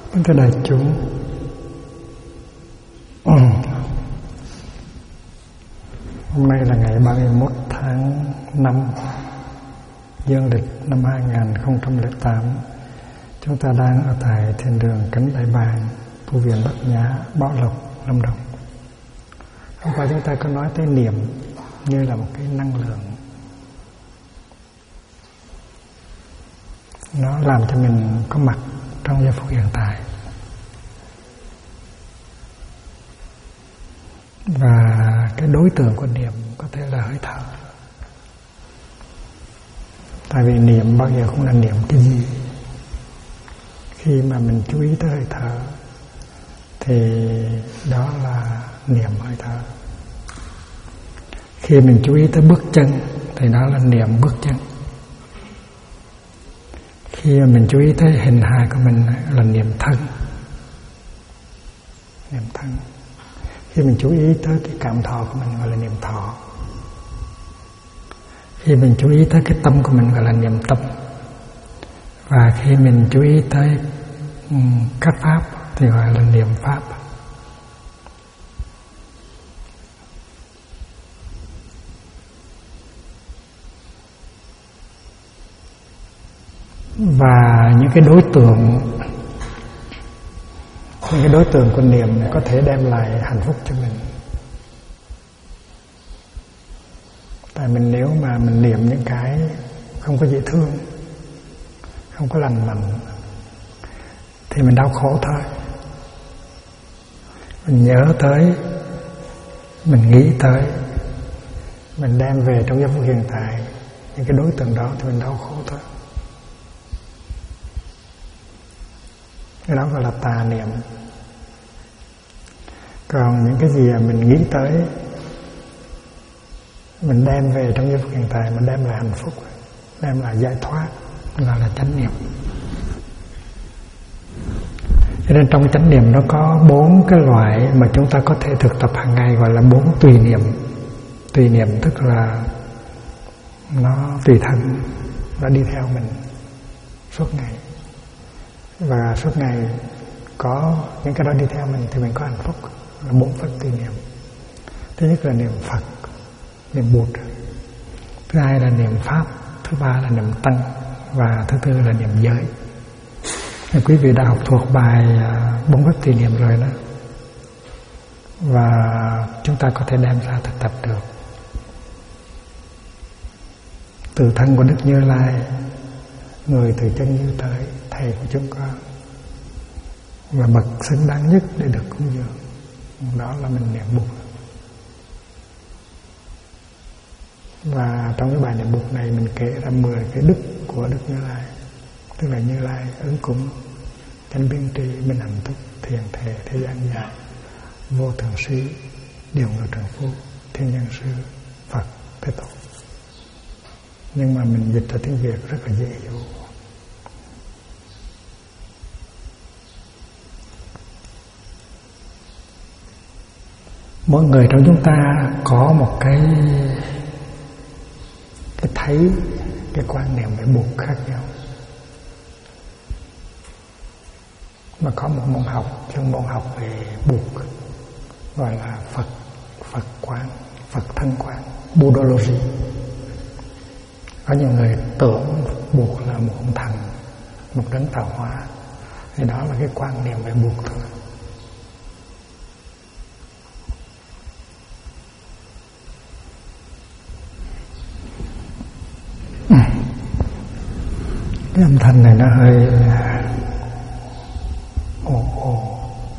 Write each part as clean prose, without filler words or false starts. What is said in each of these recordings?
Thưa đại chúng, hôm nay là ngày 31 tháng 5 dương lịch năm 2008. Chúng ta đang ở tại thiền đường Cánh Đại Bàng, tu viện Bát Nhã, Bảo Lộc, Lâm Đồng. Hôm qua chúng ta có nói tới niệm như là một cái năng lượng, nó làm cho mình có mặt trong giây phút hiện tại. Và cái đối tượng của niệm có thể là hơi thở. Tại vì niệm bao giờ cũng là niệm cái gì. Khi mà mình chú ý tới hơi thở thì đó là niệm hơi thở. Khi mình chú ý tới bước chân thì đó là niệm bước chân. Khi mà mình chú ý tới hình hài của mình là niệm thân. Niệm thân. Khi mình chú ý tới cái cảm thọ của mình gọi là niệm thọ. Khi mình chú ý tới cái tâm của mình gọi là niệm tâm. Và khi mình chú ý tới các pháp thì gọi là niệm pháp. Và những cái đối tượng của niệm có thể đem lại hạnh phúc cho mình. Tại mình nếu mà mình niệm những cái không có dễ thương, không có lành mạnh thì mình đau khổ thôi. Mình nhớ tới, mình nghĩ tới, mình đem về trong giây phút hiện tại những cái đối tượng đó thì mình đau khổ thôi. Cái đó gọi là tà niệm. Còn những cái gì mà mình nghĩ tới, mình đem về trong giây phút hiện tại, mình đem lại hạnh phúc, đem lại giải thoát, gọi là chánh niệm. Cho nên trong chánh niệm nó có 4 cái loại mà chúng ta có thể thực tập hàng ngày, gọi là 4 tùy niệm. Tùy niệm tức là nó tùy thân, nó đi theo mình suốt ngày. Và suốt ngày có những cái đó đi theo mình thì mình có hạnh phúc. Là 4 pháp tùy niệm. Thứ nhất là niệm Phật, niệm Bụt. Thứ hai là niệm Pháp. Thứ ba là niệm Tăng. Và thứ tư là niệm giới. Nên quý vị đã học thuộc bài 4 pháp tùy niệm rồi đó. Và chúng ta có thể đem ra thực tập được. Từ thân của Đức Như Lai, người từ chân như tới, thầy của chúng con, và bậc xứng đáng nhất để được cúng dường, đó là mình niệm Bụt. Và trong cái bài niệm Bụt này mình kể ra 10 cái đức của Đức Như Lai. Tức là Như Lai ứng cúng, chánh biên tri, minh hạnh túc, thiền thể, thế gian dài, vô thượng sĩ, điều ngự trường phu, thiên nhân sư, Phật, Thế Tôn. Nhưng mà mình dịch ra tiếng Việt rất là dễ hiểu. Mỗi người trong chúng ta có một cái thấy, cái quan niệm về Bụt khác nhau. Mà có một môn học, chuyên môn học về Bụt, gọi là Phật quán, Phật thân quán, Buddhology. Có nhiều người tưởng Bụt là một ông thần, một đấng tạo hóa, thì đó là cái quan niệm về Bụt thôi. Cái âm thanh này nó hơi ồ.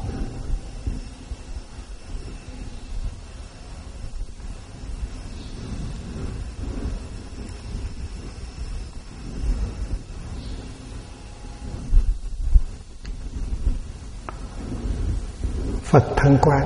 Phật thân quan.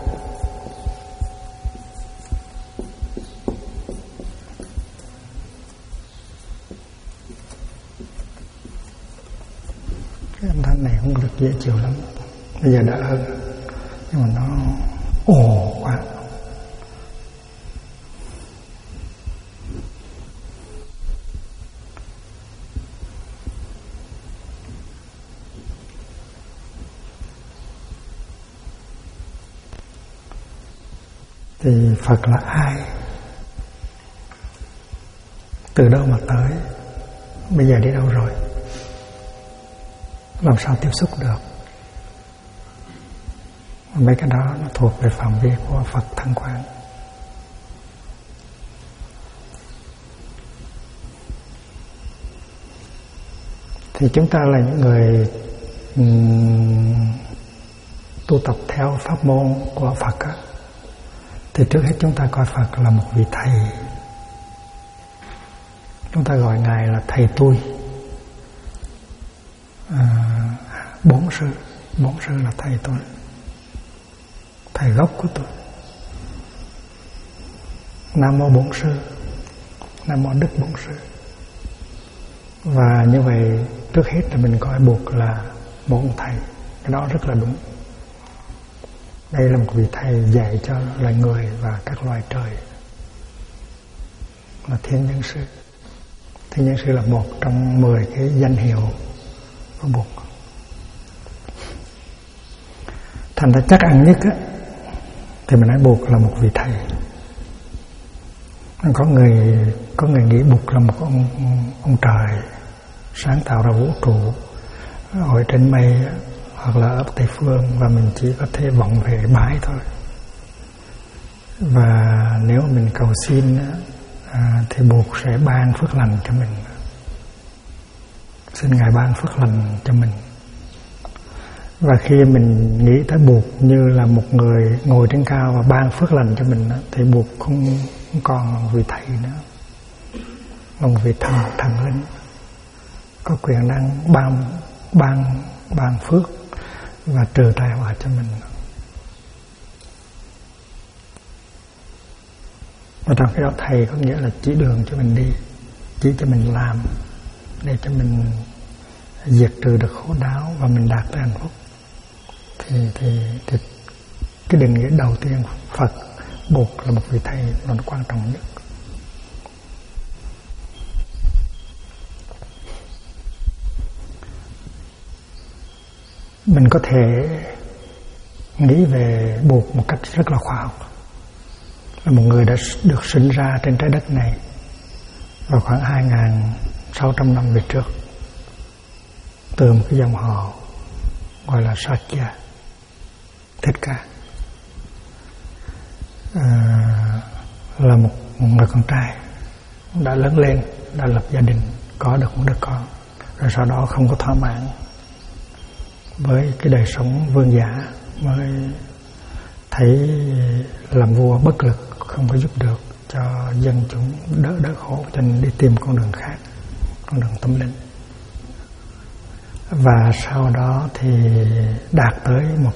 Cái âm thanh này không được dễ chịu lắm. Bây giờ đỡ hơn, nhưng mà nó ồ quá. Thì Phật là ai? Từ đâu mà tới? Bây giờ đi đâu rồi? Làm sao tiếp xúc được? Mấy cái đó nó thuộc về phạm vi của Phật Thân Quán. Thì chúng ta là những người tu tập theo pháp môn của Phật á, thì trước hết chúng ta coi Phật là một vị thầy. Chúng ta gọi Ngài là thầy tôi. Bổn sư là thầy tôi, thầy gốc của tôi. Nam mô Bổn sư, Nam mô Đức Bổn sư. Và như vậy trước hết là mình coi buộc là một ông thầy. Cái đó rất là đúng. Đây là một vị thầy dạy cho loài người và các loài trời, là Thiên Nhân Sư. Thiên Nhân Sư là một trong 10 cái danh hiệu của Bụt. Thành ra chắc ăn nhất á, thì mình nói Bụt là một vị thầy. Có người nghĩ Bụt là một ông trời sáng tạo ra vũ trụ ở trên mây hoặc là ở Tây Phương, và mình chỉ có thể vọng về bái thôi. Và nếu mình cầu xin thì Bụt sẽ ban phước lành cho mình. Xin Ngài ban phước lành cho mình. Và khi mình nghĩ tới Bụt như là một người ngồi trên cao và ban phước lành cho mình, thì Bụt không còn là một vị thầy nữa, là một vị thần linh, có quyền năng ban phước và trừ tai họa cho mình. Và trong cái đó thầy có nghĩa là chỉ đường cho mình đi, chỉ cho mình làm để cho mình diệt trừ được khổ đau và mình đạt tới hạnh phúc. Thì cái định nghĩa đầu tiên Phật Bụt là một vị thầy là nó quan trọng nhất. Mình có thể nghĩ về Bụt một cách rất là khoa học, là một người đã được sinh ra trên trái đất này vào khoảng 2.600 năm về trước, từ một cái dòng họ gọi là Sakya, Thích Ca. Là một người con trai đã lớn lên, đã lập gia đình, có được một đứa con, rồi sau đó không có thỏa mãn với cái đời sống vương giả, mới thấy làm vua bất lực, không có giúp được cho dân chúng đỡ khổ, cho nên đi tìm con đường khác, con đường tâm linh. Và sau đó thì đạt tới một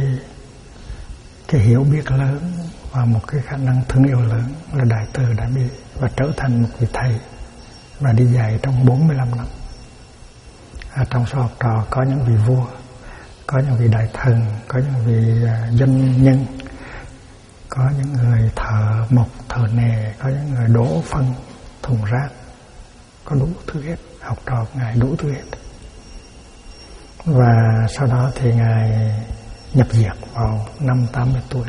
cái hiểu biết lớn và một cái khả năng thương yêu lớn là đại từ đại bi, và trở thành một vị thầy và đi dạy trong 45 năm. Trong số học trò có những vị vua, có những vị đại thần, có những vị doanh nhân, có những người thợ mộc, thợ nề, có những người đổ phân thùng rác, có đủ thứ hết. Học trò của Ngài đủ thứ hết. Và sau đó thì Ngài nhập diệt vào năm 80 tuổi.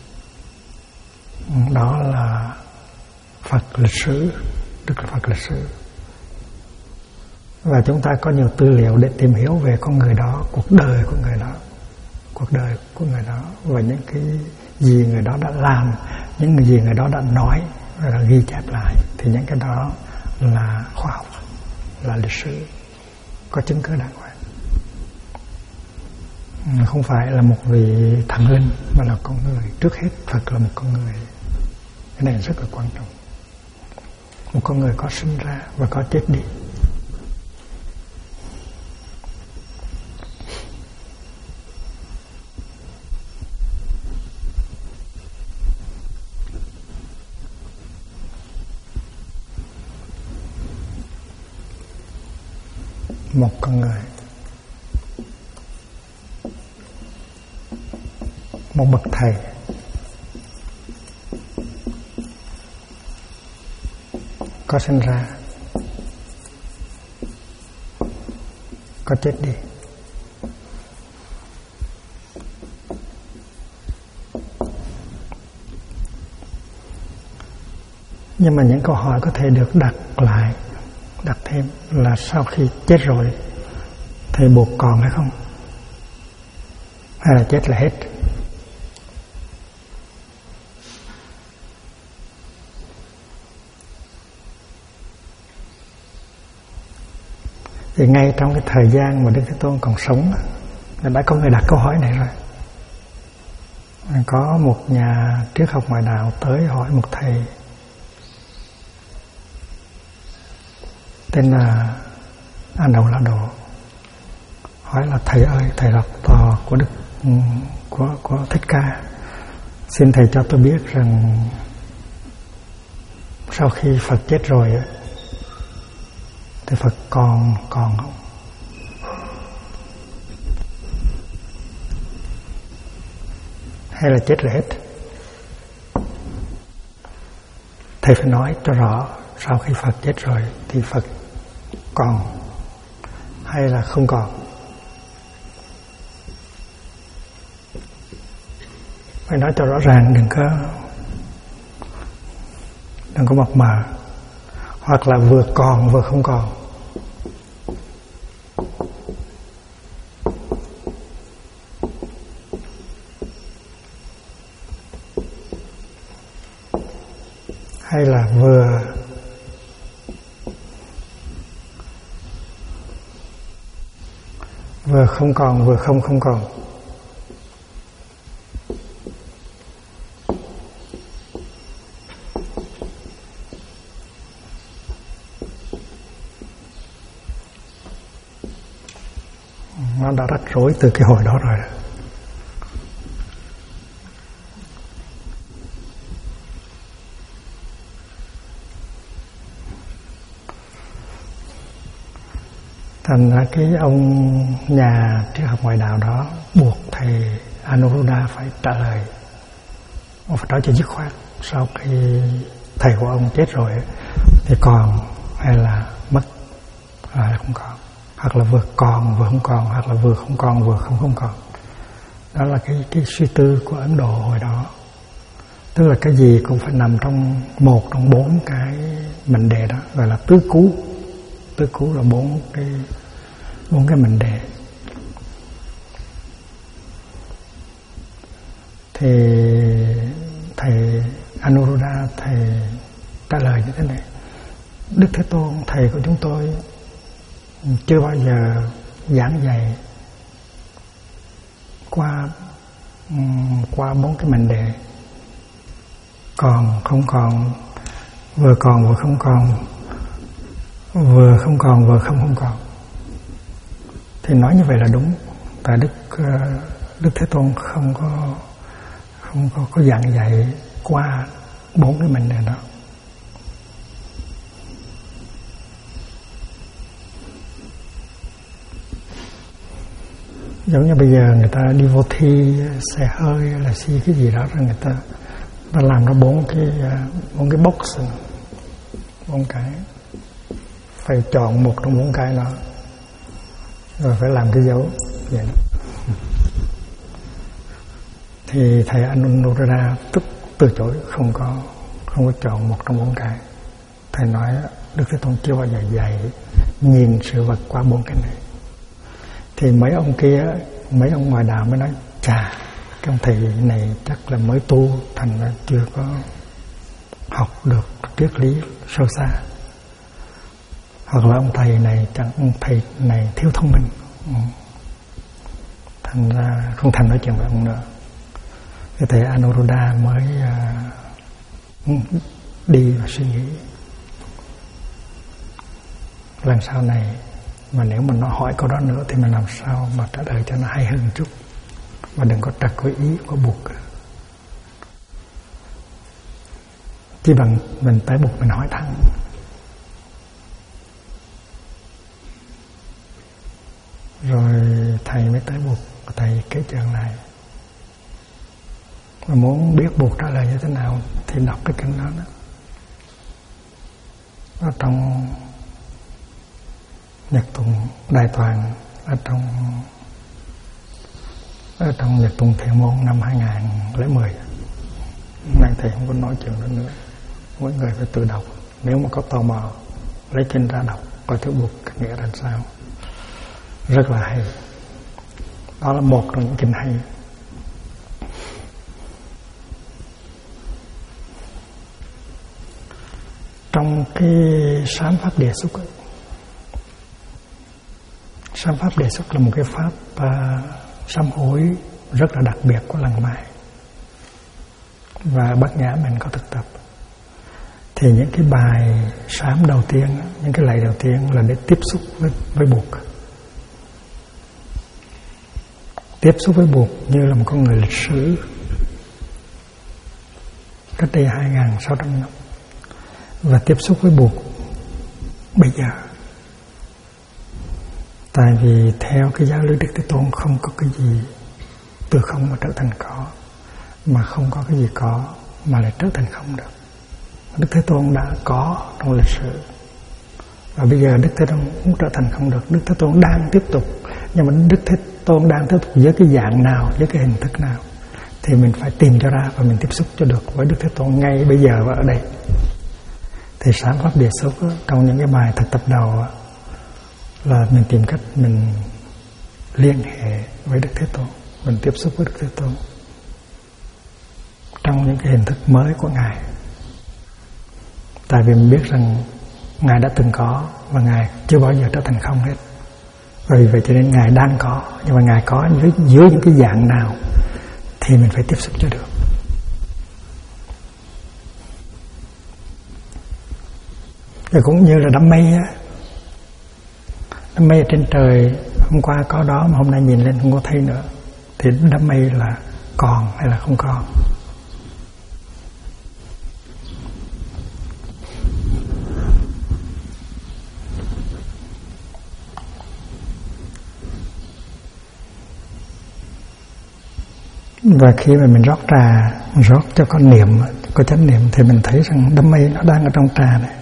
Đó là Phật lịch sử, Đức Phật lịch sử. Và chúng ta có nhiều tư liệu để tìm hiểu về con người đó, cuộc đời của người đó, và những cái gì người đó đã làm, những gì người đó đã nói và đã ghi chép lại. Thì những cái đó là khoa học, là lịch sử, có chứng cứ đàng hoàng. Không phải là một vị thần linh mà là con người. Trước hết Phật là một con người. Cái này rất là quan trọng. Một con người có sinh ra và có chết đi. Một con người, một bậc thầy, có sinh ra, có chết đi. Nhưng mà những câu hỏi có thể được đặt thêm là sau khi chết rồi thì buộc còn hay không, hay là chết là hết. Thì ngay trong cái thời gian mà Đức Thế Tôn còn sống đã có người đặt câu hỏi này rồi. Có một nhà triết học ngoại đạo tới hỏi một thầy tên là A Đầu La Độ, hỏi là thầy ơi, thầy là tò của Đức của Thích Ca, xin thầy cho tôi biết rằng sau khi Phật chết rồi thì Phật còn không, hay là chết rồi hết. Thầy phải nói cho rõ sau khi Phật chết rồi thì Phật còn hay là không còn. Phải nói cho rõ ràng, đừng có mập mờ, hoặc là vừa còn vừa không còn. Hay là vừa không còn vừa không còn. Nó đã rắc rối từ cái hồi đó rồi. Thành ra cái ông nhà triết học ngoại đạo đó buộc thầy Anuruddha phải trả lời. Ông phải nói cho dứt khoát, sau khi thầy của ông chết rồi thì còn hay là mất, hay là không còn, hoặc là vừa còn vừa không còn, hoặc là vừa không còn vừa không còn. Đó là cái suy tư của Ấn Độ hồi đó. Tức là cái gì cũng phải nằm trong một trong bốn cái mệnh đề đó, gọi là tứ cú. Tứ cú là bốn cái mệnh đề. Thì thầy Anuruddha thầy trả lời như thế này: Đức Thế Tôn, thầy của chúng tôi chưa bao giờ giảng dạy qua bốn cái mệnh đề còn không còn, vừa còn vừa không còn, vừa không còn vừa không còn. Thì nói như vậy là đúng, tại Đức Thế Tôn không có giảng dạy qua bốn cái mệnh đề đó. Giống như bây giờ người ta đi vô thi xe hơi hay là xi cái gì đó, rồi người ta làm ra bốn cái box, bốn cái, phải chọn một trong bốn cái đó, rồi phải làm cái dấu vậy đó. Thì thầy Anuruddha tức từ chối, không có chọn một trong bốn cái. Thầy nói Đức Thế Tôn chưa bao giờ dạy nhìn sự vật qua bốn cái này. Thì mấy ông kia, mấy ông ngoại đạo mới nói: chà, cái ông thầy này chắc là mới tu, thành ra chưa có học được triết lý sâu xa, hoặc là ông thầy này thiếu thông minh, thành ra không thành nói chuyện với ông nữa. Cái thầy Anuruddha mới đi và suy nghĩ lần sau này mà nếu mà nó hỏi câu đó nữa thì mình làm sao mà trả lời cho nó hay hơn một chút, và đừng có trật cái ý có buộc. Chỉ bằng mình tới buộc mình hỏi thẳng. Rồi thầy mới tới buộc, thầy kể chuyện này. Mà muốn biết buộc trả lời như thế nào thì đọc cái kinh đó đó. Ở trong Nhật Tùng Đại Toàn, ở trong Nhật Tùng Thiện Môn năm 2010. Nay thầy không có nói chuyện đó nữa. mỗi người phải tự đọc. Nếu mà có tò mò lấy kinh ra đọc coi thứ Bụt cách nghĩa làm sao, rất là hay. Đó là một trong những kinh hay. Trong cái sám pháp đề xúc ấy, sám pháp đề xúc là một cái pháp sám hối rất là đặc biệt của làng Mai, và Bát Nhã mình có thực tập. Thì những cái bài sám đầu tiên, những cái lạy đầu tiên là để tiếp xúc với Bụt. Tiếp xúc với Bụt như là một con người lịch sử cách đây 2.600 năm, và tiếp xúc với Bụt bây giờ. Tại vì theo cái giáo lý Đức Thế Tôn không có cái gì từ không mà trở thành có, mà không có cái gì có mà lại trở thành không được. Đức Thế Tôn đã có trong lịch sử, và bây giờ Đức Thế Tôn muốn trở thành không được. Đức Thế Tôn đang tiếp tục, nhưng mà Đức Thế Tôn đang tiếp tục với cái dạng nào, với cái hình thức nào, thì mình phải tìm cho ra và mình tiếp xúc cho được với Đức Thế Tôn ngay bây giờ và ở đây. Thì sám pháp đề xúc trong những cái bài thực tập đầu là mình tìm cách mình liên hệ với Đức Thế Tôn, mình tiếp xúc với Đức Thế Tôn trong những cái hình thức mới của Ngài. Tại vì mình biết rằng Ngài đã từng có và Ngài chưa bao giờ trở thành không hết. Vì vậy cho nên Ngài đang có, nhưng mà Ngài có dưới những cái dạng nào thì mình phải tiếp xúc cho được. Rồi cũng như là đám mây á, đám mây ở trên trời hôm qua có đó mà hôm nay nhìn lên không có thấy nữa, thì đám mây là còn hay là không còn. Và khi mà mình rót trà, rót cho có niệm, có chánh niệm, thì mình thấy rằng đám mây nó đang ở trong trà này.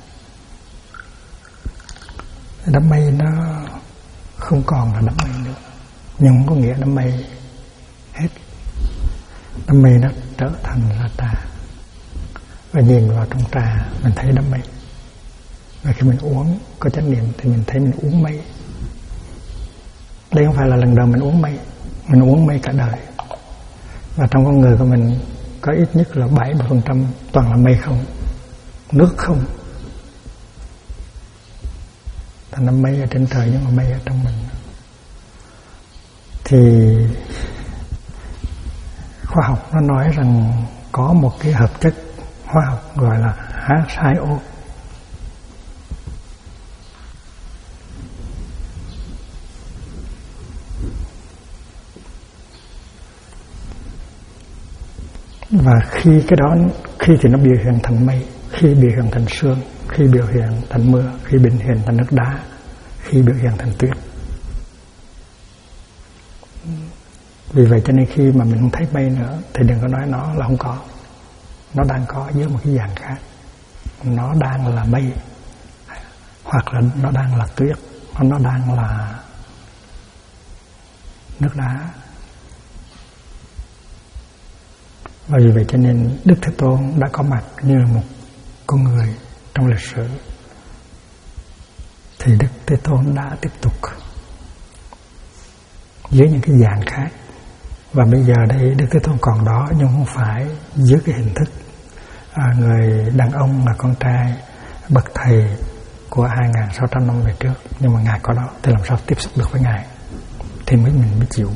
Đám mây nó không còn là đám mây nữa, nhưng không có nghĩa đám mây hết. Đám mây nó trở thành là trà, và nhìn vào trong trà mình thấy đám mây. Và khi mình uống có chánh niệm thì mình thấy mình uống mây. Đây không phải là lần đầu mình uống mây, mình uống mây cả đời. Và trong con người của mình có ít nhất là 70% toàn là mây không, nước không. Thành ra mây ở trên trời nhưng mà mây ở trong mình. Thì khoa học nó nói rằng có một cái hợp chất hóa học gọi là H2O. Và khi cái đó, khi thì nó biểu hiện thành mây, khi biểu hiện thành sương, khi biểu hiện thành mưa, khi biểu hiện thành nước đá, khi biểu hiện thành tuyết. Vì vậy cho nên khi mà mình không thấy mây nữa thì đừng có nói nó là không có. Nó đang có dưới một cái dạng khác. Nó đang là mây, hoặc là nó đang là tuyết, hoặc nó đang là nước đá. Và vì vậy cho nên Đức Thế Tôn đã có mặt như là một con người trong lịch sử. Thì Đức Thế Tôn đã tiếp tục dưới những cái dạng khác. Và bây giờ đây Đức Thế Tôn còn đó, nhưng không phải dưới cái hình thức người đàn ông là con trai bậc thầy của 2.600 năm về trước. Nhưng mà Ngài có đó, thì làm sao tiếp xúc được với Ngài thì mình mới chịu.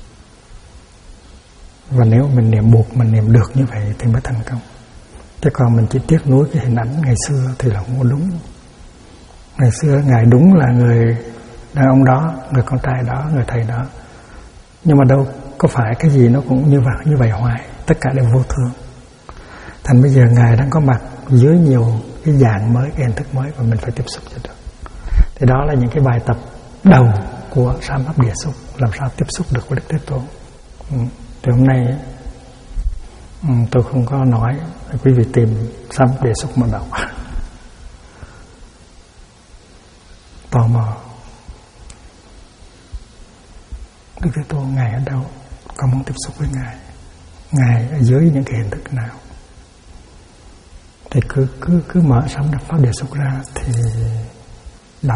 Và nếu mình niệm buộc, mình niệm được như vậy thì mới thành công. Chứ còn mình chỉ tiếc nuối cái hình ảnh ngày xưa thì là không có đúng. Ngày xưa Ngài đúng là người đàn ông đó, người con trai đó, người thầy đó. Nhưng mà đâu có phải cái gì nó cũng như vậy hoài. Tất cả đều vô thường. Thành bây giờ Ngài đang có mặt dưới nhiều cái dạng mới, cái hình thức mới, và mình phải tiếp xúc cho được. Thì đó là những cái bài tập đầu của sám pháp địa xúc, làm sao tiếp xúc được với Đức Thế Tôn. Thì hôm nay tôi không có nói, quý vị tìm sám pháp địa xúc mà đọc. Tò mò Đức Thế Tôn Ngài ở đâu, con muốn tiếp xúc với Ngài, Ngài ở dưới những cái hình thức nào. Thì cứ mở sám pháp đề xúc ra thì đọc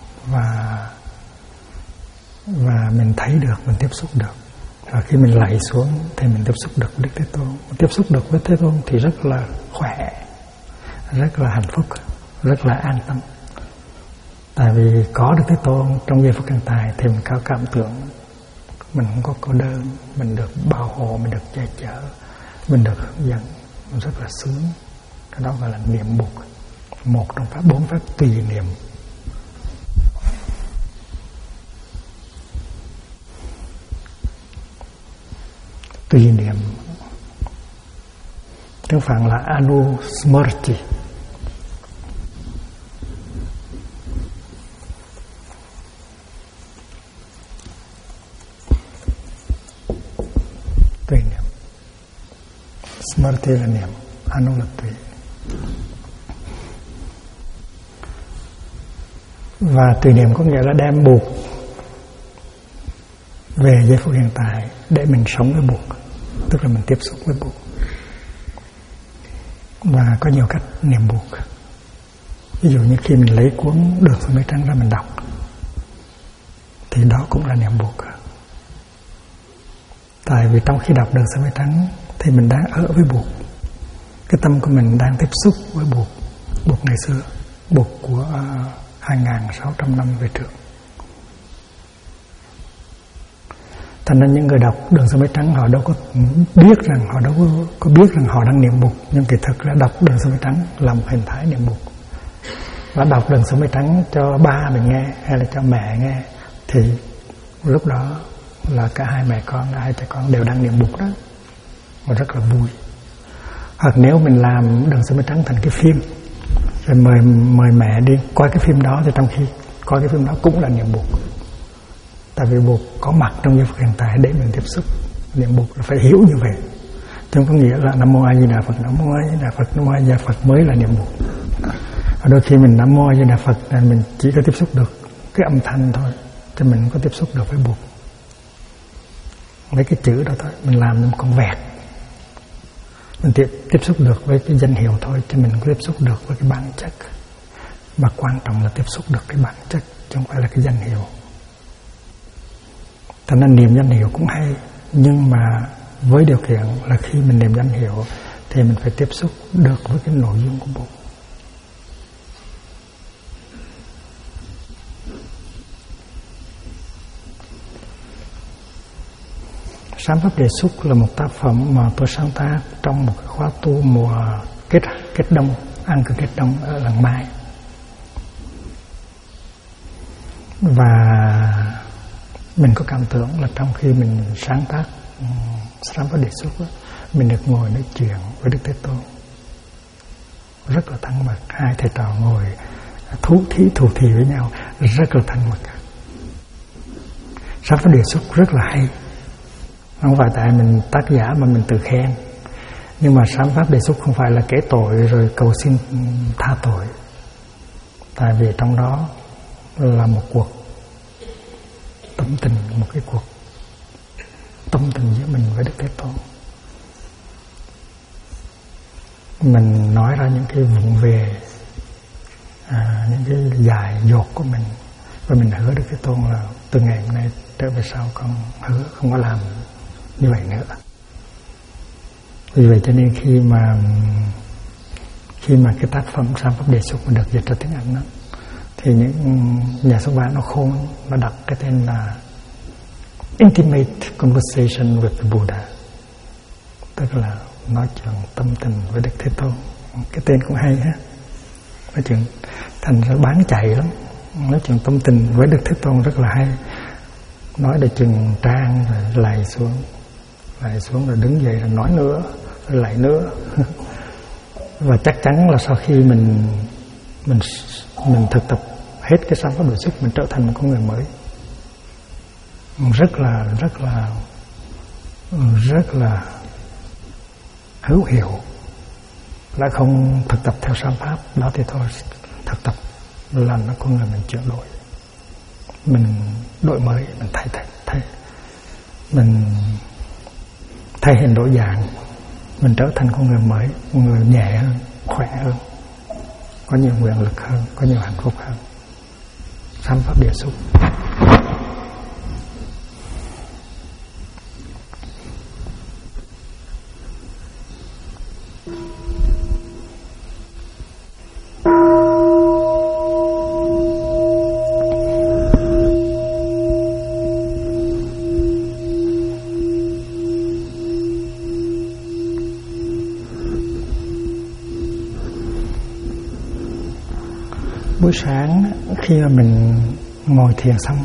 và mình thấy được, mình tiếp xúc được. Và khi mình lạy xuống thì mình tiếp xúc được với Đức Thế Tôn. Tiếp xúc được với Thế Tôn thì rất là khỏe, rất là hạnh phúc, rất là an tâm. Tại vì có Đức Thế Tôn trong giây phút hiện tại thì mình có cảm tưởng mình không có cô đơn, mình được bảo hộ, mình được che chở, mình được hướng dẫn, mình rất là sướng. Cái đó gọi là niệm Bụt, một trong bốn pháp tùy niệm. Tùy niệm tiếng Phạn là Anusmriti. Tùy niệm. Smriti là niệm, Anu là tùy. Và tùy niệm có nghĩa là đem Bụt về giây phút hiện tại để mình sống với Bụt, tức là mình tiếp xúc với Bụt. Và có nhiều cách niệm Bụt. Ví dụ như khi mình lấy cuốn Đường Xuống Mây Trắng ra mình đọc thì đó cũng là niệm Bụt. Tại vì trong khi đọc Đường Xuống Mây Trắng thì mình đang ở với Bụt. Cái tâm của mình đang tiếp xúc với Bụt. Bụt ngày xưa, Bụt của 2.600 năm về trước. Thành ra những người đọc Đường Xuống Mây Trắng họ đâu có biết rằng, họ đâu có biết rằng họ đang niệm Bụt. Nhưng kỳ thực là đọc Đường Xuống Mây Trắng là một hình thái niệm Bụt. Và đọc Đường Xuống Mây Trắng cho ba mình nghe hay là cho mẹ nghe thì lúc đó là cả hai mẹ con, hai cha con đều đang niệm Bụt đó. Và rất là vui. Hoặc nếu mình làm Đường Xuống Mây Trắng thành cái phim rồi mời mẹ đi coi cái phim đó, thì trong khi coi cái phim đó cũng là niệm Bụt. Tại vì Bụt có mặt trong giây phút hiện tại để mình tiếp xúc. Niệm Bụt là phải hiểu như vậy, chứ không có nghĩa là Nam Mô A Di Đà Phật, Nam Mô A Di Đà Phật, Nam Mô A Di Đà Phật mới là niệm Bụt. Và đôi khi mình Nam Mô A Di Đà Phật là mình chỉ có tiếp xúc được cái âm thanh thôi, chứ mình không có tiếp xúc được với Bụt. Mấy cái chữ đó thôi, mình làm một con vẹt. Mình tiếp xúc được với cái danh hiệu thôi, chứ mình không tiếp xúc được với cái bản chất. Mà quan trọng là tiếp xúc được cái bản chất, chứ không phải là cái danh hiệu. Thành ra niệm danh hiệu cũng hay, nhưng mà với điều kiện là khi mình niệm danh hiệu thì mình phải tiếp xúc được với cái nội dung của Bụt. Sám Pháp Đề Xúc là một tác phẩm mà tôi sáng tác trong một cái khóa tu mùa kết đông, ăn cơm kết đông ở Làng Mai. Và mình có cảm tưởng là trong khi mình sáng tác Sám Pháp Đề Xúc, mình được ngồi nói chuyện với Đức Thế Tôn rất là thân mật. Hai thầy trò ngồi thủ thỉ với nhau rất là thân mật. Sám Pháp Đề Xúc rất là hay. Không phải tại mình tác giả mà mình tự khen. Nhưng mà Sám Pháp Đề Xúc không phải là kể tội rồi cầu xin tha tội. Tại vì trong đó là một cuộc tâm tình, một cái cuộc tâm tình giữa mình với Đức Thế Tôn. Mình nói ra những cái vụng về, những cái dại dột của mình. Và mình hứa Đức Thế Tôn là từ ngày hôm nay trở về sau con hứa không có làm như vậy nữa. Vì vậy cho nên khi mà cái tác phẩm Sám Pháp Đề Xúc mà được dịch ra tiếng Anh đó, thì những nhà xuất bản nó khôn, nó đặt cái tên là Intimate Conversation with the Buddha, tức là nói chuyện tâm tình với Đức Thế Tôn. Cái tên cũng hay ha, nói chuyện thành ra bán chạy lắm. Nói chuyện tâm tình với Đức Thế Tôn rất là hay. Nói được chừng trang rồi lạy xuống rồi đứng dậy rồi nói nữa, rồi lạy nữa. Và chắc chắn là sau khi mình thực tập hết cái Sám Pháp Đề Xúc, mình trở thành một con người mới, rất là hữu hiệu. Đã không thực tập theo Sám Pháp đó thì thôi, thực tập là nó con người mình chuyển đổi, mình đổi mới, mình thay mình thay hình đổi dạng, mình trở thành con người mới, con người nhẹ hơn, khỏe hơn, có nhiều nguyện lực hơn, có nhiều hạnh phúc hơn. Sám pháp địa xúc. Buổi sáng khi mà mình ngồi thiền xong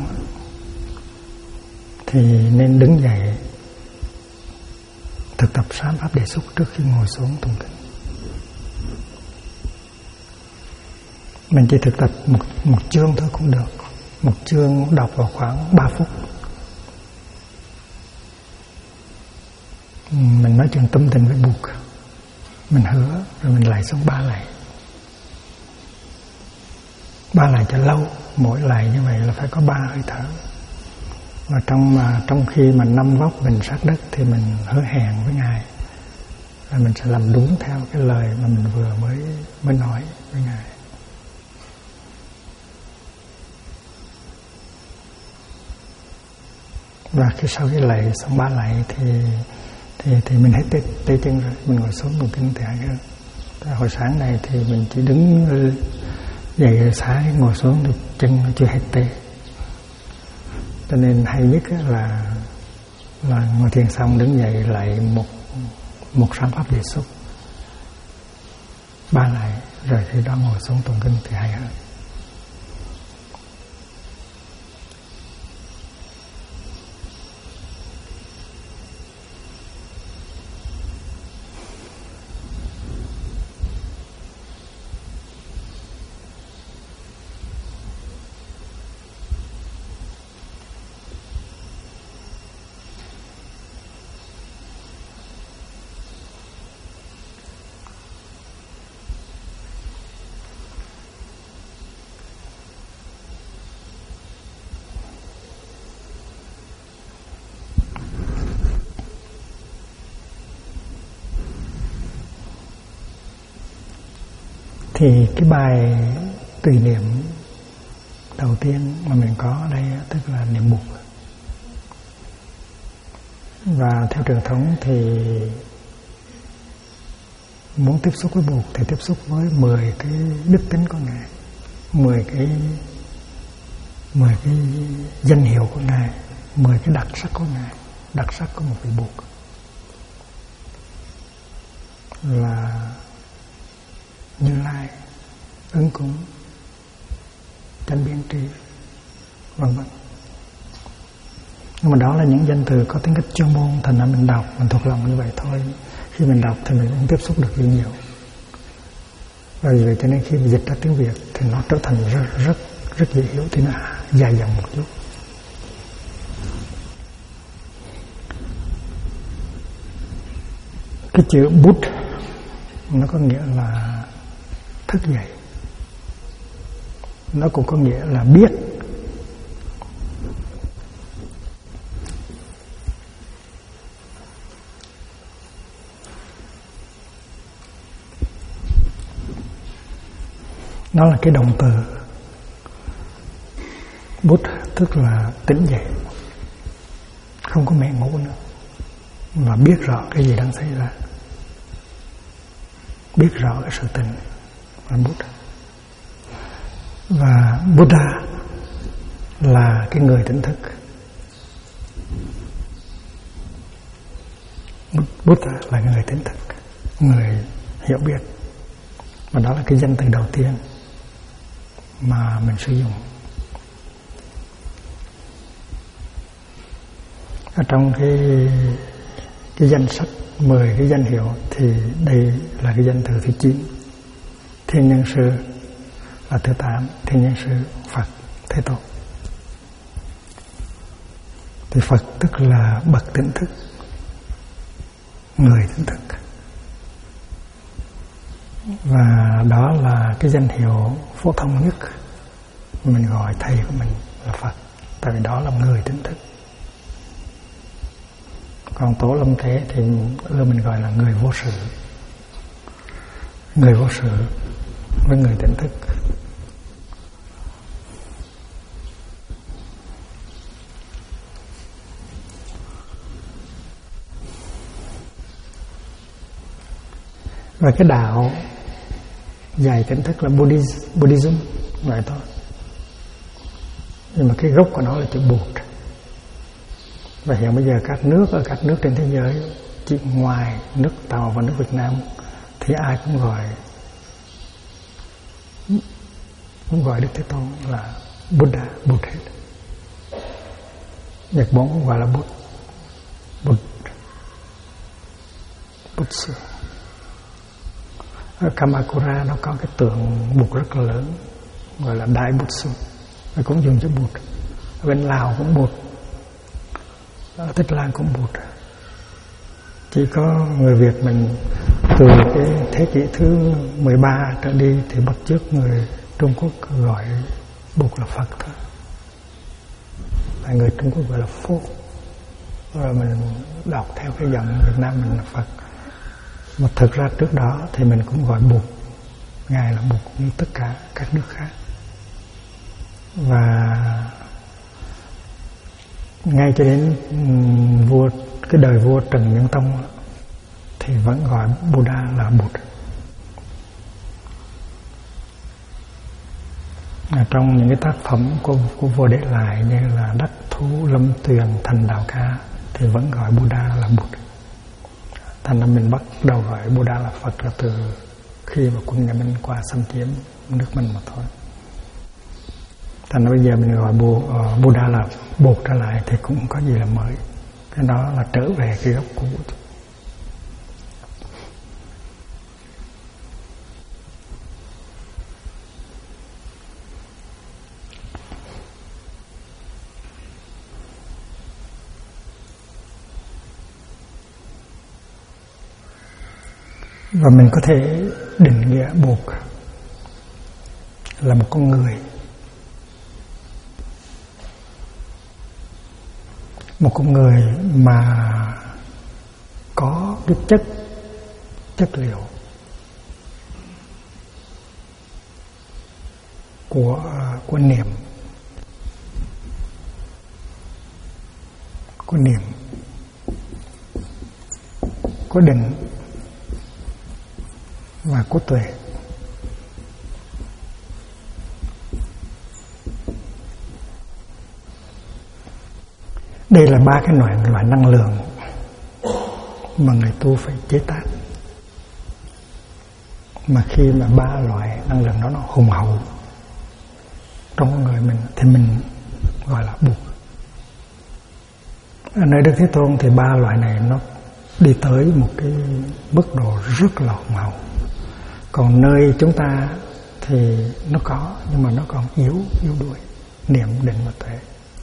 thì nên đứng dậy thực tập sám pháp địa xúc trước khi ngồi xuống tụng kinh. Mình chỉ thực tập một chương thôi cũng được. Một chương đọc vào khoảng 3 phút. Mình nói chuyện tâm tình với Bụt, mình hứa rồi mình lạy xuống 3 lạy. 3 lạy cho lâu, mỗi lạy như vậy là phải có 3 hơi thở. Và trong khi mà 5 vóc mình sát đất thì mình hứa hẹn với Ngài là mình sẽ làm đúng theo cái lời mà mình vừa mới nói với Ngài. Và khi sau cái lạy xong 3 lạy thì mình hết tê chân rồi, mình ngồi xuống tụng kinh thì hay hơn. Hồi sáng này thì mình chỉ đứng dậy sáng ngồi xuống thì chân nó chưa hết tê, cho nên hay nhất là ngồi thiền xong đứng dậy lại một sám pháp địa xúc 3 lạy, rồi khi đó ngồi xuống tụng kinh thì hay hơn. Thì cái bài tùy niệm đầu tiên mà mình có ở đây tức là niệm Bụt. Và theo truyền thống thì muốn tiếp xúc với Bụt thì tiếp xúc với 10 cái đức tính của Ngài, 10 cái danh hiệu của Ngài, 10 cái đặc sắc của Ngài. Đặc sắc của một vị Bụt là Như Lai, Ứng Cúng, Chánh Biến Tri, vân vân. Nhưng mà đó là những danh từ có tính cách chuyên môn, thành ra mình đọc mình thuộc lòng như vậy thôi. Khi mình đọc thì mình cũng tiếp xúc được nhiều. Và vì vậy cho nên khi mình dịch ra tiếng Việt thì nó trở thành rất dễ hiểu, thì nó dài dòng một chút. Cái chữ Bút nó có nghĩa là thức dậy, nó cũng có nghĩa là biết. Nó là cái động từ Bút, tức là tỉnh dậy, không có mẹ ngủ nữa, và biết rõ cái gì đang xảy ra, biết rõ cái sự tình là Bút. Và Buddha là cái người tỉnh thức. Buddha là người tỉnh thức, người hiểu biết. Và đó là cái danh từ đầu tiên mà mình sử dụng. Ở trong cái danh sách 10 cái danh hiệu thì đây là cái danh từ thứ 9. Thiên Nhân Sư là thứ 8, Thiên Nhân Sư Phật Thế Tôn. Thì Phật tức là bậc tỉnh thức, người tỉnh thức. Và đó là cái danh hiệu phổ thông nhất mình gọi thầy của mình là Phật, tại vì đó là người tỉnh thức. Còn Tổ Lâm Thế thì mình gọi là người vô sự. người vô sự với người tỉnh thức. Và cái đạo dạy tỉnh thức là Buddhism vậy thôi. Nhưng mà cái gốc của nó là chữ Bụt. Và hiện bây giờ các nước ở các nước trên thế giới, chỉ ngoài nước Tàu và nước Việt Nam, thì ai cũng gọi Đức Thế Tôn là Buddha, Bụt hết. Nhật Bản cũng gọi là Bụt. Ở Kamakura nó có cái tượng Bụt rất là lớn, gọi là Đại Bụt Sư, nó cũng dùng chữ Bụt. Ở bên Lào cũng Bụt, ở Tích Lan cũng Bụt. Chỉ có người Việt mình từ cái thế kỷ thứ 13 trở đi thì bắt chước người Trung Quốc gọi Bụt là Phật thôi. Tại người Trung Quốc gọi là Phúc, rồi mình đọc theo cái dòng Việt Nam mình là Phật. Mà thực ra trước đó thì mình cũng gọi Bụt, Ngài là Bụt như tất cả các nước khác. Và ngay cho đến cái đời vua Trần Nhân Tông thì vẫn gọi Buddha là Bụt. Trong những cái tác phẩm của vua để lại như là Đắc Thú, Lâm Tuyền, Thành Đạo Ca thì vẫn gọi Buddha là Bụt. Thành ra mình bắt đầu gọi Buddha là Phật là từ khi mà quân nhà Minh qua xâm chiếm nước mình mà thôi. Thành ra bây giờ mình gọi Buddha là Bụt trở lại thì cũng không có gì là mới. Cái đó là trở về cái gốc cũ. Và mình có thể định nghĩa Bụt là một con người, một con người mà có cái chất liệu của niệm, của định và của tuệ. Đây là ba cái loại năng lượng mà người tu phải chế tác. Mà khi mà ba loại năng lượng đó nó hùng hậu trong con người mình thì mình gọi là Bụt. Ở nơi Đức Thế Tôn thì ba loại này nó đi tới một cái mức độ rất là hùng hậu. Còn nơi chúng ta thì nó có, nhưng mà nó còn yếu đuối, niệm, định và tuệ.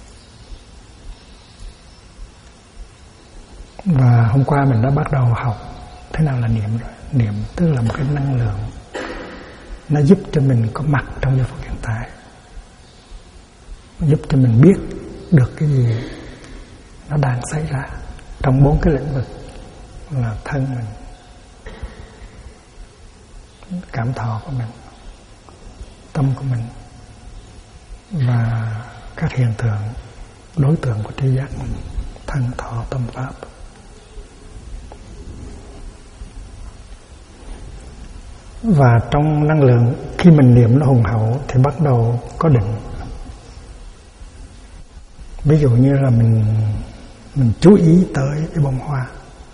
Và hôm qua mình đã bắt đầu học thế nào là niệm rồi. Niệm tức là một cái năng lượng, nó giúp cho mình có mặt trong giây phút hiện tại, giúp cho mình biết được cái gì nó đang xảy ra trong bốn cái lĩnh vực là thân mình, cảm thọ của mình, tâm của mình và các hiện tượng đối tượng của tri giác mình, thân, thọ, tâm, pháp. Và trong năng lượng khi mình niệm nó hùng hậu thì bắt đầu có định. Ví dụ như là mình chú ý tới cái bông hoa,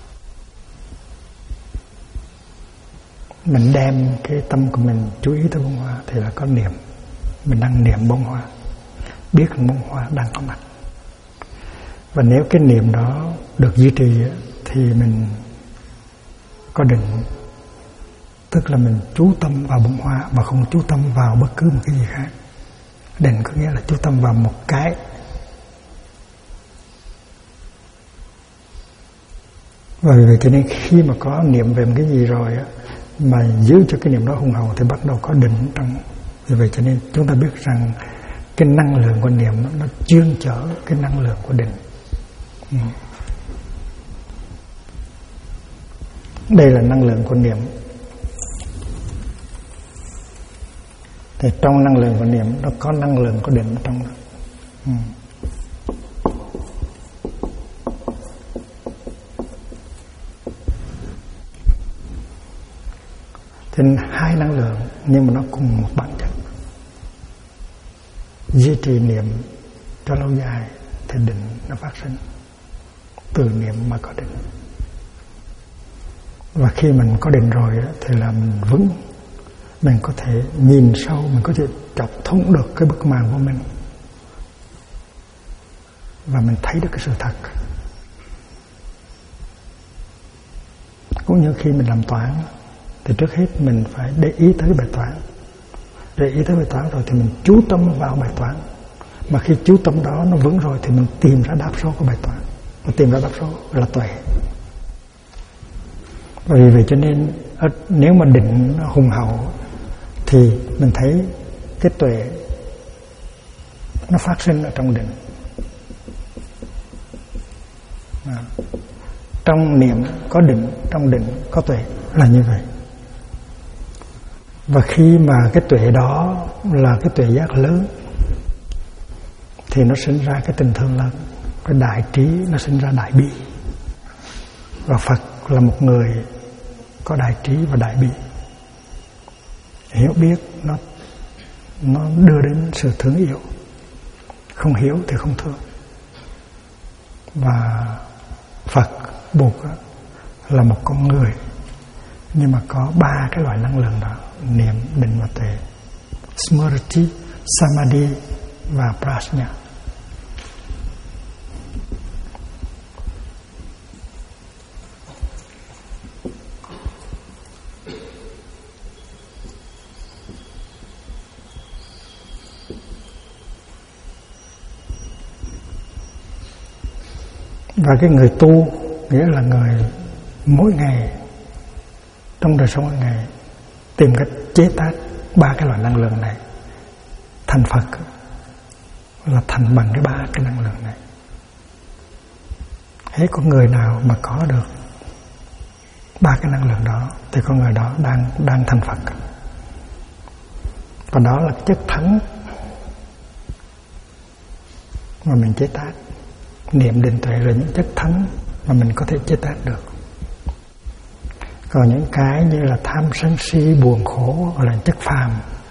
mình đem cái tâm của mình chú ý tới bông hoa thì là có niệm. Mình đang niệm bông hoa, biết là bông hoa đang có mặt. Và nếu cái niệm đó được duy trì thì mình có định, tức là mình chú tâm vào bông hoa mà không chú tâm vào bất cứ một cái gì khác. Định có nghĩa là chú tâm vào một cái. Và vì vậy cho nên khi mà có niệm về một cái gì rồi á, mà giữ cho cái niệm đó hùng hậu thì bắt đầu có định trong. Vì vậy cho nên chúng ta biết rằng cái năng lượng của niệm nó chuyên chở cái năng lượng của định. Đây là năng lượng của niệm. Thì trong năng lượng của niệm nó có năng lượng có định ở trong đó. Thì hai năng lượng nhưng mà nó cùng một bản chất. Duy trì niệm cho lâu dài thì định nó phát sinh. Từ niệm mà có định. Và khi mình có định rồi thì là mình vững. Mình có thể nhìn sâu, mình có thể chọc thông được cái bức màn của mình. Và mình thấy được cái sự thật. Cũng như khi mình làm toán thì trước hết mình phải để ý tới bài toán. Để ý tới bài toán rồi thì mình chú tâm vào bài toán. Mà khi chú tâm đó nó vững rồi thì mình tìm ra đáp số của bài toán. Và tìm ra đáp số là tuệ. Vì vậy cho nên nếu mà định hùng hậu thì mình thấy cái tuệ nó phát sinh ở trong định. Trong niệm có định, trong định có tuệ, là như vậy. Và khi mà cái tuệ đó là cái tuệ giác lớn thì nó sinh ra cái tình thương lớn. Cái đại trí nó sinh ra đại bi. Và Phật là một người có đại trí và đại bi. Hiểu biết nó đưa đến sự thương yêu. Không hiểu thì không thương. Và Phật buộc là một con người nhưng mà có ba cái loại năng lượng đó: niệm, định và tuệ, Smriti, Samadhi và Prajna. Và cái người tu nghĩa là người mỗi ngày trong đời sống mỗi ngày tìm cách chế tác ba cái loại năng lượng này. Thành Phật là thành bằng cái ba cái năng lượng này. Hết có người nào mà có được ba cái năng lượng đó thì con người đó đang thành Phật. Và đó là cái chất thánh mà mình chế tác. Niệm, định, tuệ là những chất thánh mà mình có thể chế tác được. Còn những cái như là tham sân si buồn khổ là chất phàm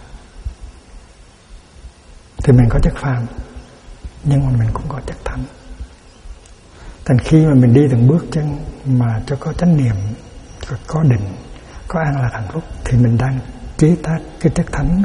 thì mình có chất phàm nhưng mà mình cũng có chất thánh. Thành khi mà mình đi từng bước chân mà cho có chánh niệm, có định, có an lạc hạnh phúc thì mình đang chế tác cái chất thánh.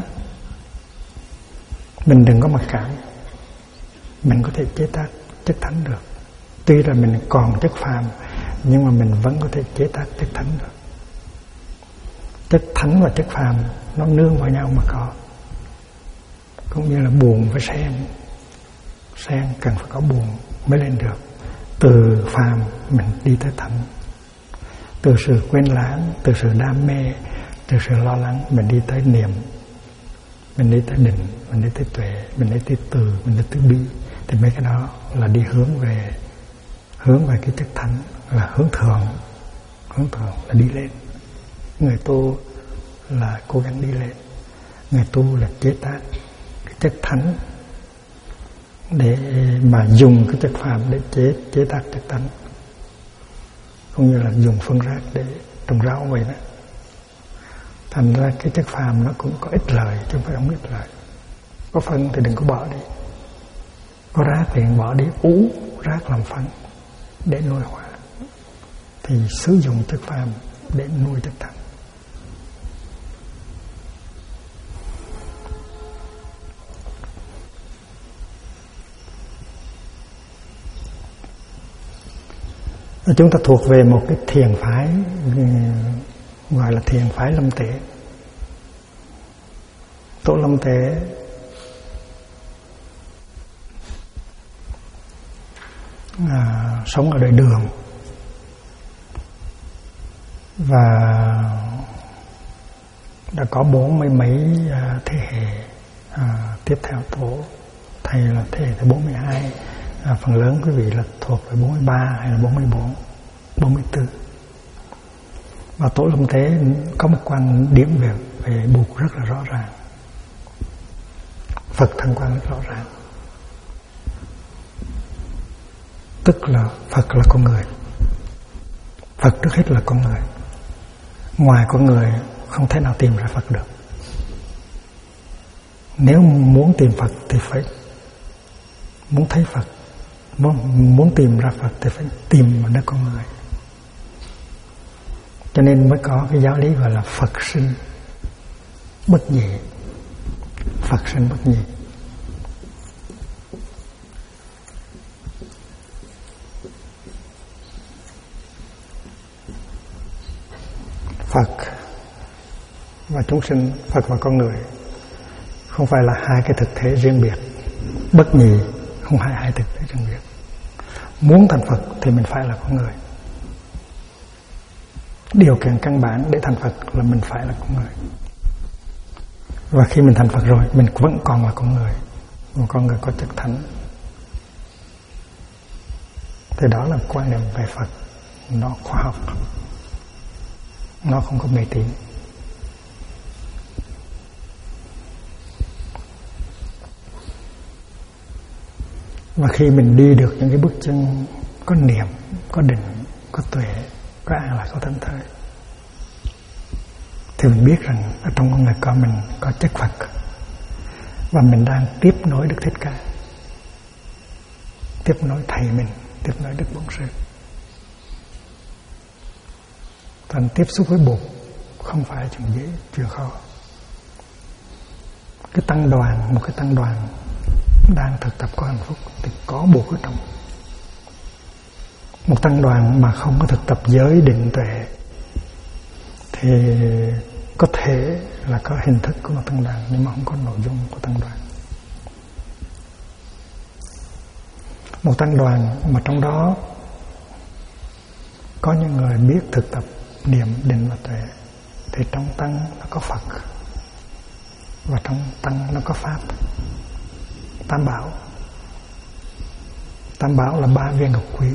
Mình đừng có mặc cảm. Mình có thể chế tác chất thánh được. Tuy là mình còn chất phàm nhưng mà mình vẫn có thể chế tác chất thánh được. Chất thánh và chất phàm nó nương vào nhau mà có. Cũng như là buồn với sen. Sen cần phải có buồn mới lên được. Từ phàm mình đi tới thánh. Từ sự quên lãng, từ sự đam mê, từ sự lo lắng mình đi tới niệm, mình đi tới định, mình đi tới tuệ, mình đi tới từ, mình đi tới bi. Thì mấy cái đó là đi hướng về cái chất thánh, là hướng thượng là đi lên. Người tu là cố gắng đi lên. Người tu là chế tác cái chất thánh để mà dùng cái chất phàm để chế tác chất thánh. Cũng như là dùng phân rác để trồng rau vậy đó. Thành ra cái chất phàm nó cũng có ích lợi chứ không phải không ích lợi. Có phân thì đừng có bỏ đi. Có rác thì đừng bỏ đi. Ú rác làm phân để nuôi hóa. Thì sử dụng chất phàm để nuôi chất thánh. Chúng ta thuộc về một cái thiền phái gọi là thiền phái Lâm Tế. Tổ Lâm Tế sống ở đời Đường và đã có 40 mấy thế hệ tiếp theo tổ. Thầy là thế hệ thứ 42. Phần lớn quý vị là thuộc về 43 hay là 44, 44. Và tổ Lâm Tế có một quan điểm về buộc rất là rõ ràng. Phật thân quan rất rõ ràng. Tức là Phật là con người. Phật trước hết là con người. Ngoài con người không thể nào tìm ra Phật được. Nếu muốn tìm Phật thì phải muốn thấy Phật, muốn tìm ra Phật thì phải tìm vào nơi con người. Cho nên mới có cái giáo lý gọi là Phật sinh bất nhị. Phật sinh bất nhị. Phật và chúng sinh, Phật và con người không phải là hai cái thực thể riêng biệt, bất nhị, không phải hai thực thể riêng biệt. Muốn thành Phật thì mình phải là con người. Điều kiện căn bản để thành Phật là mình phải là con người. Và khi mình thành Phật rồi, mình vẫn còn là con người, một con người có chất thánh. Thì đó là quan niệm về Phật, nó khoa học, nó không có mê tín. Và khi mình đi được những cái bước chân có niệm, có định, có tuệ, có an lạc, có thảnh thơi, thì mình biết rằng ở trong con người có mình có chất Phật, và mình đang tiếp nối Đức Thích Ca, tiếp nối thầy mình, tiếp nối Đức Bổn Sư. Thành tiếp xúc với Bụt không phải chuyện dễ, chuyện khó. Cái tăng đoàn, một cái tăng đoàn đang thực tập có hạnh phúc thì có Bụt ở trong. Một tăng đoàn mà không có thực tập giới định tuệ thì có thể là có hình thức của một tăng đoàn nhưng mà không có nội dung của tăng đoàn. Một tăng đoàn mà trong đó có những người biết thực tập niệm định và tuệ thì trong tăng nó có Phật và trong tăng nó có Pháp. Tam bảo. Tam bảo là 3 viên ngọc quý.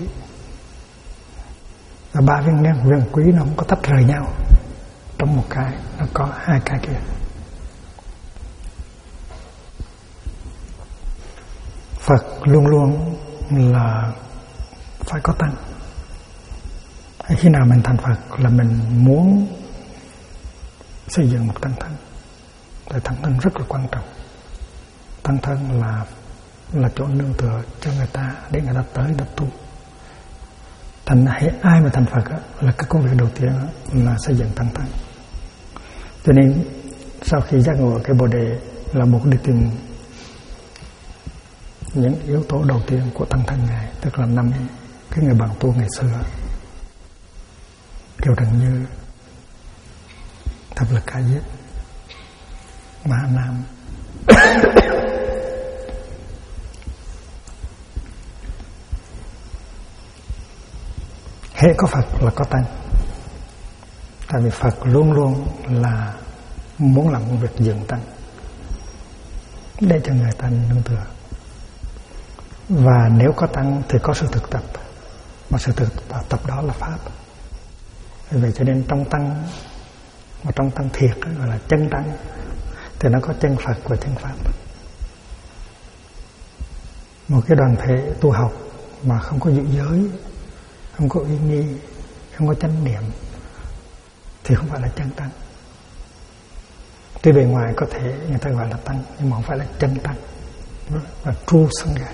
Và 3 viên ngọc quý nó không có tách rời nhau. Trong một cái nó có 2 cái kia. Phật luôn luôn là phải có tăng. Khi nào mình thành Phật là mình muốn xây dựng một tăng thân. Tại tăng thân rất là quan trọng. Tăng thân là chỗ nương tựa cho người ta để người ta tới đắc tu. Thành ai mà thành Phật á, là cái công việc đầu tiên á, là xây dựng tăng thân. Cho nên sau khi giác ngộ cái Bồ Đề là Bụt đi tìm những yếu tố đầu tiên của tăng thân Ngài, tức là 5 cái người bạn tu ngày xưa, Kiều Trần Như, Thập Lực Ca Diếp, Mã Nam. Hễ có Phật là có tăng. Tại vì Phật luôn luôn là muốn làm công việc dựng tăng để cho người ta nương tựa. Và nếu có tăng thì có sự thực tập, mà sự thực tập đó là Pháp. Vì vậy cho nên trong tăng, mà trong tăng thiệt gọi là chân tăng, thì nó có chân Phật và chân Pháp. Một cái đoàn thể tu học mà không có giữ giới, không có uy nghi, không có chánh niệm thì không phải là chân tăng. Tuy bề ngoài có thể người ta gọi là tăng, nhưng mà không phải là chân tăng, và true sangha.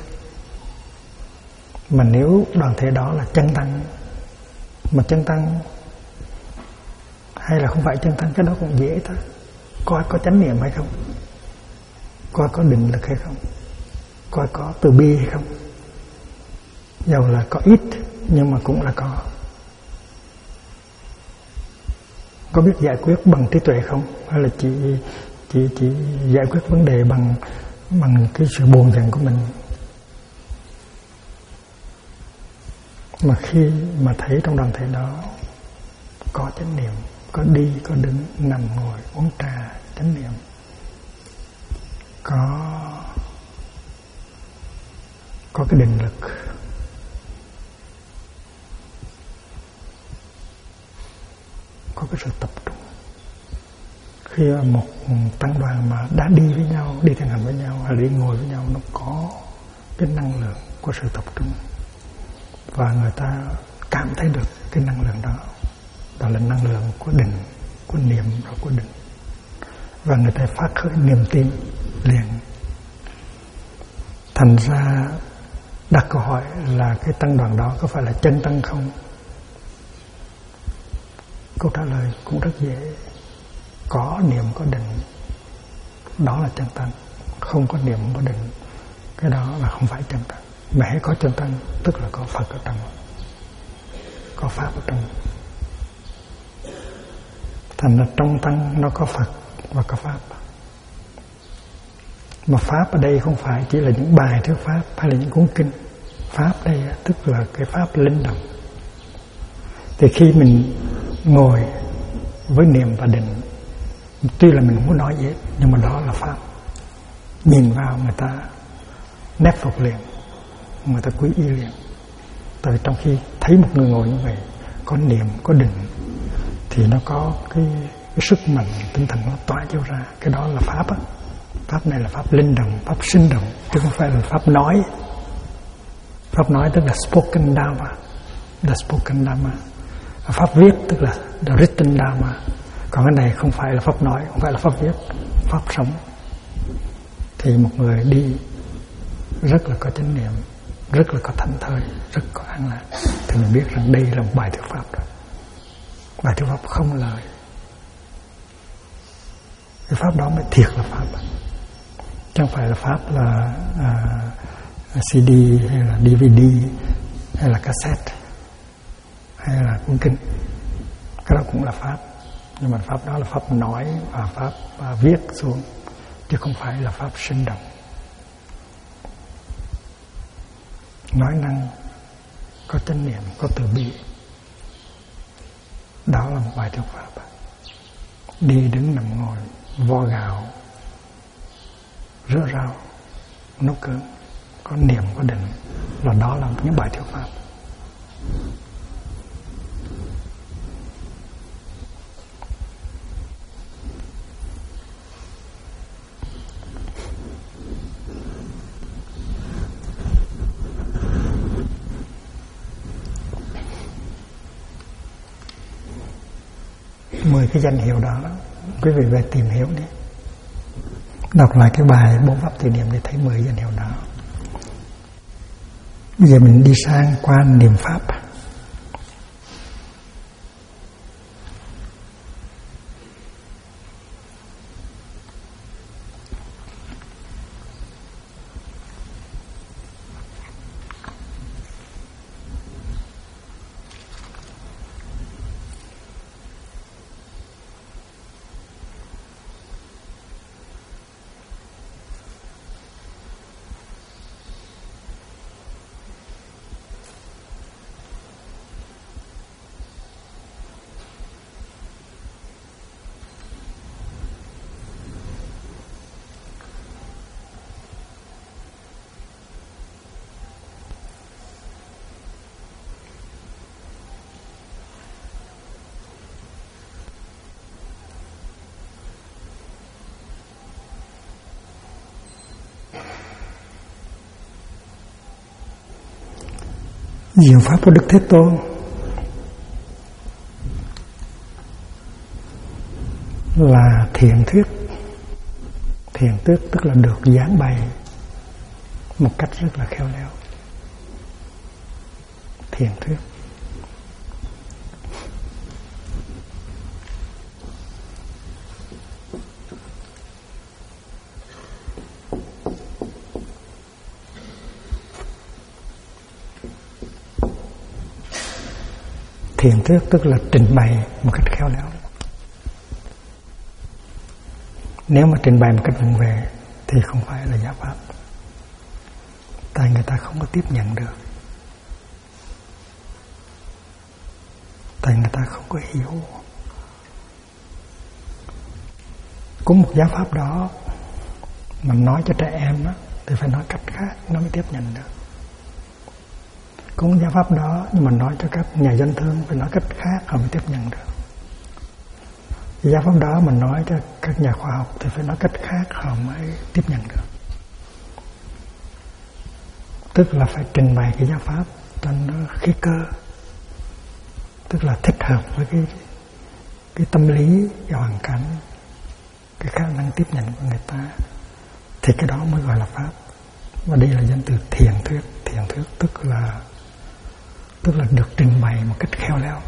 Mà nếu đoàn thể đó là chân tăng, mà chân tăng hay là không phải chân tăng, cái đó cũng dễ thôi. Coi có chánh niệm hay không, coi có định lực hay không, coi có từ bi hay không. Dầu là có ít nhưng mà cũng là có. Có biết giải quyết bằng trí tuệ không, hay là chỉ giải quyết vấn đề bằng cái sự buồn giận của mình. Mà khi mà thấy trong đoàn thể đó có chánh niệm, có đi, có đứng, nằm, ngồi, uống trà, chánh niệm, có cái định lực, có cái sự tập trung. khi một tăng đoàn mà đã đi với nhau, đi thiền hành với nhau hay đi ngồi với nhau, nó có cái năng lượng của sự tập trung, và người ta cảm thấy được cái năng lượng đó. Đó là năng lượng của định, của niệm và của định, và người ta phát khởi niềm tin liền. Thành ra đặt câu hỏi là cái tăng đoàn đó có phải là chân tăng không? Câu trả lời cũng rất dễ. Có niệm có định, đó là chân tăng. Không có niệm không có định, cái đó là không phải chân tăng. Mà hãy có chân tăng tức là có Phật ở trong, có Pháp ở trong. Thành ra trong tăng nó có Phật và có Pháp. Mà Pháp ở đây không phải chỉ là những bài thuyết Pháp hay là những cuốn kinh. Pháp đây tức là cái Pháp linh động. Thì khi mình ngồi với niệm và định, tuy là mình không có nói gì hết, nhưng mà đó là Pháp. Nhìn vào người ta nép phục liền, người ta quý y liền. Tại vì trong khi thấy một người ngồi như vậy, có niệm, có định, thì nó có cái sức mạnh tinh thần nó tỏa chiếu ra. Cái đó là Pháp á. Pháp này là Pháp linh động, Pháp sinh động, chứ không phải là Pháp nói. Pháp nói tức là spoken Dharma, the spoken Dharma. Pháp viết tức là the written Dharma. Còn cái này không phải là Pháp nói, không phải là Pháp viết, Pháp sống. Thì một người đi rất là có chánh niệm, rất là có thảnh thơi, rất có an lạc, thì mình biết rằng đây là một bài thuyết Pháp rồi. Bài thuyết Pháp không lời. Cái Pháp đó mới thiệt là Pháp. Chẳng phải là Pháp là CD hay là DVD hay là cassette hay là cuốn kinh. Cái đó cũng là Pháp. Nhưng mà Pháp đó là Pháp nói và Pháp viết xuống, chứ không phải là Pháp sinh động. Nói năng, có chánh niệm, có từ bi. Đó là một bài thuyết Pháp. Đi đứng nằm ngồi, vo gạo, rửa rau, nấu cơm, có niệm, có định, là đó là những bài thuyết Pháp. Mười cái danh hiệu đó, quý vị về tìm hiểu đi. Đọc lại cái bài 4 pháp tùy niệm để thấy 10 danh hiệu đó. Bây giờ mình đi sang qua niệm Pháp. Diệu pháp của Đức Thế Tôn là thiện thuyết. Thiện thuyết tức là được giảng bày một cách rất là khéo léo. Thiện thuyết. Thiện thuyết tức là trình bày một cách khéo léo. Nếu mà trình bày một cách vụng về thì không phải là giáo pháp. Tại người ta không có tiếp nhận được. Tại người ta không có hiểu. Có một giáo pháp đó mà nói cho trẻ em đó, thì phải nói cách khác nó mới tiếp nhận được. Cũng giáo pháp đó nhưng mà nói cho các nhà dân thương phải nói cách khác họ mới tiếp nhận được. cái giáo pháp đó mình nói cho các nhà khoa học thì phải nói cách khác họ mới tiếp nhận được. Tức là phải trình bày cái giáo pháp cho nó khí cơ, tức là thích hợp với cái tâm lý, cái hoàn cảnh, cái khả năng tiếp nhận của người ta, thì cái đó mới gọi là pháp. Và đây là danh từ thiền thuyết. Thiền thuyết tức là được trình bày một cách khéo léo.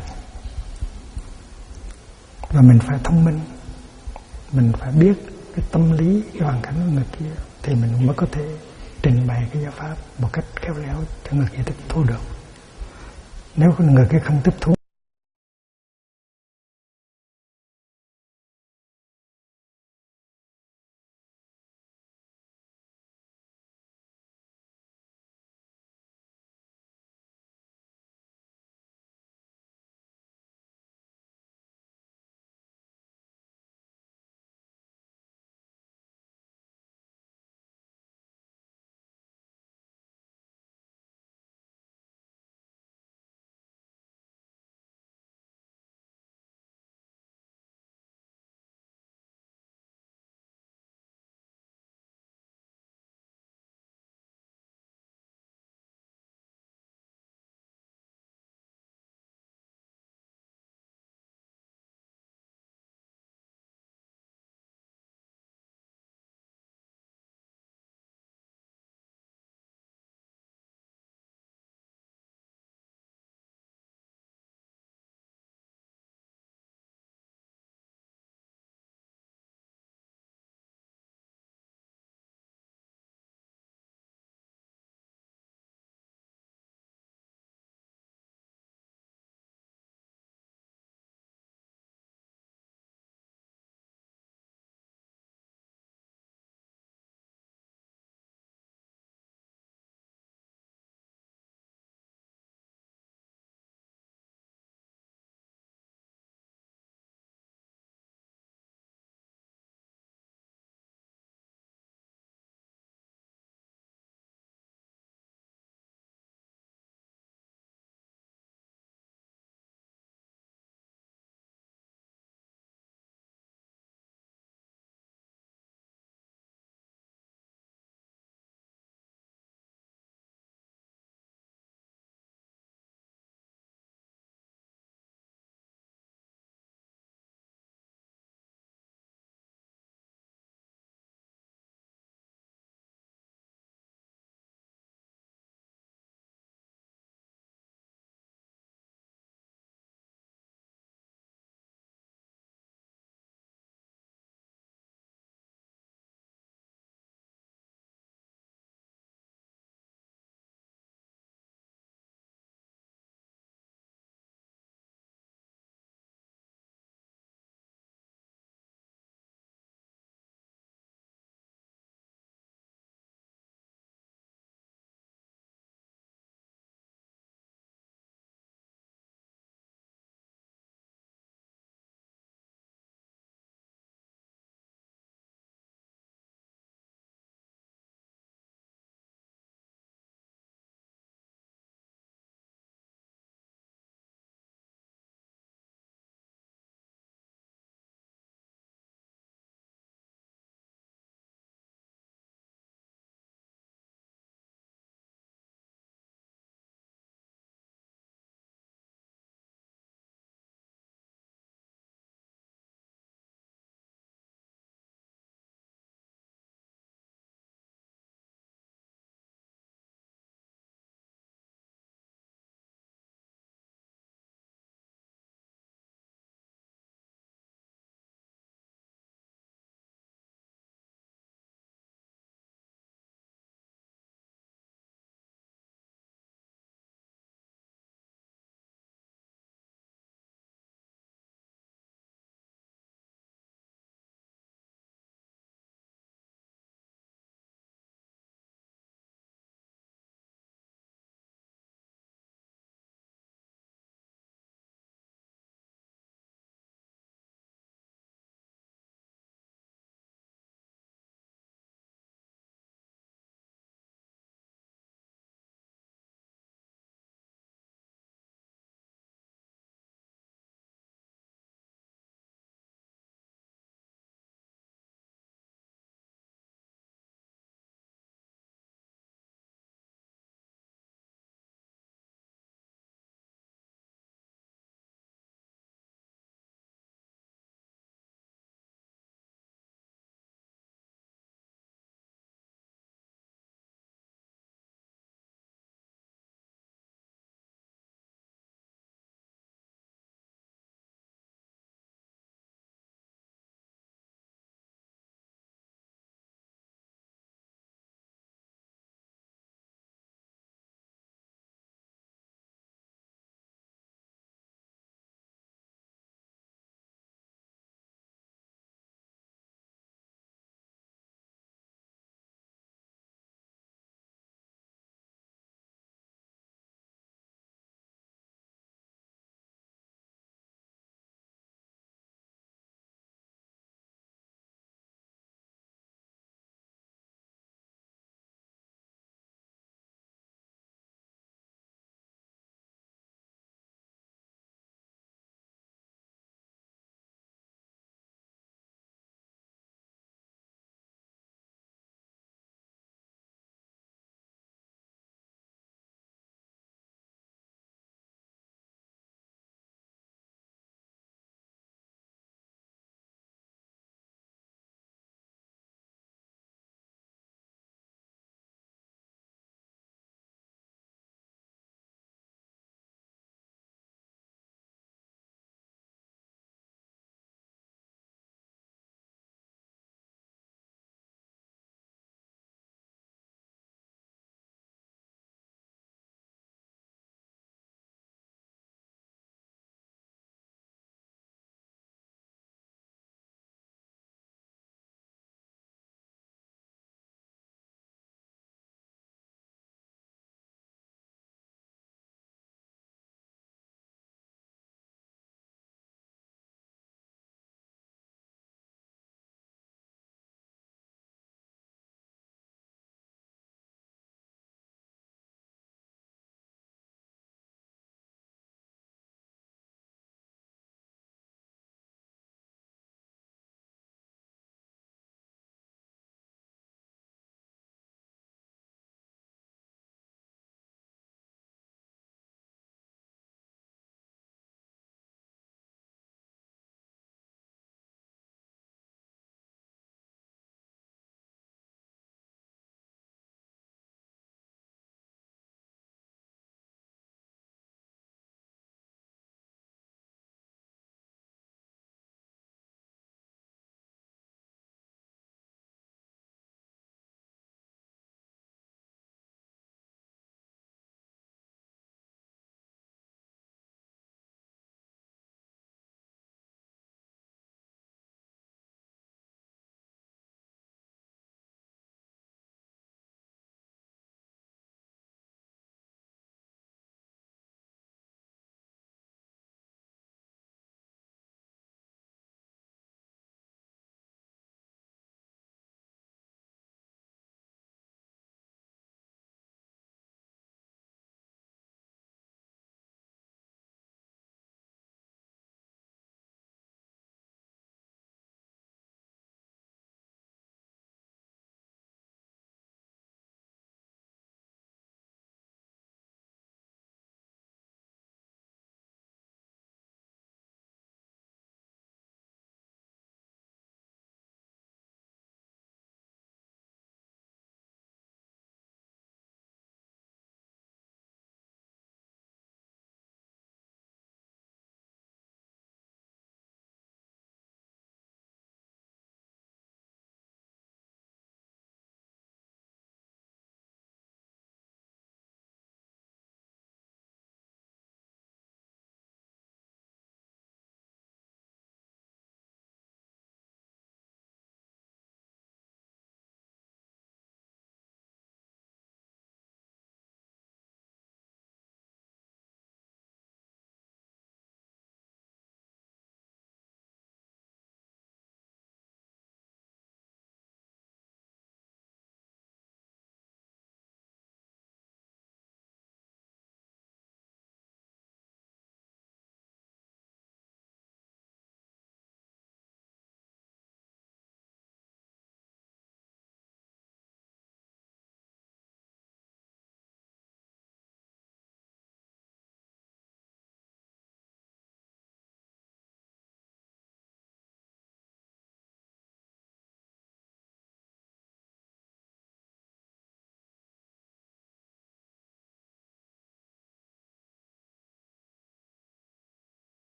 Và mình phải thông minh, mình phải biết cái tâm lý, cái hoàn cảnh của người kia, thì mình mới có thể trình bày cái giáo pháp một cách khéo léo cho người kia tiếp thu được. Nếu người kia không tiếp thu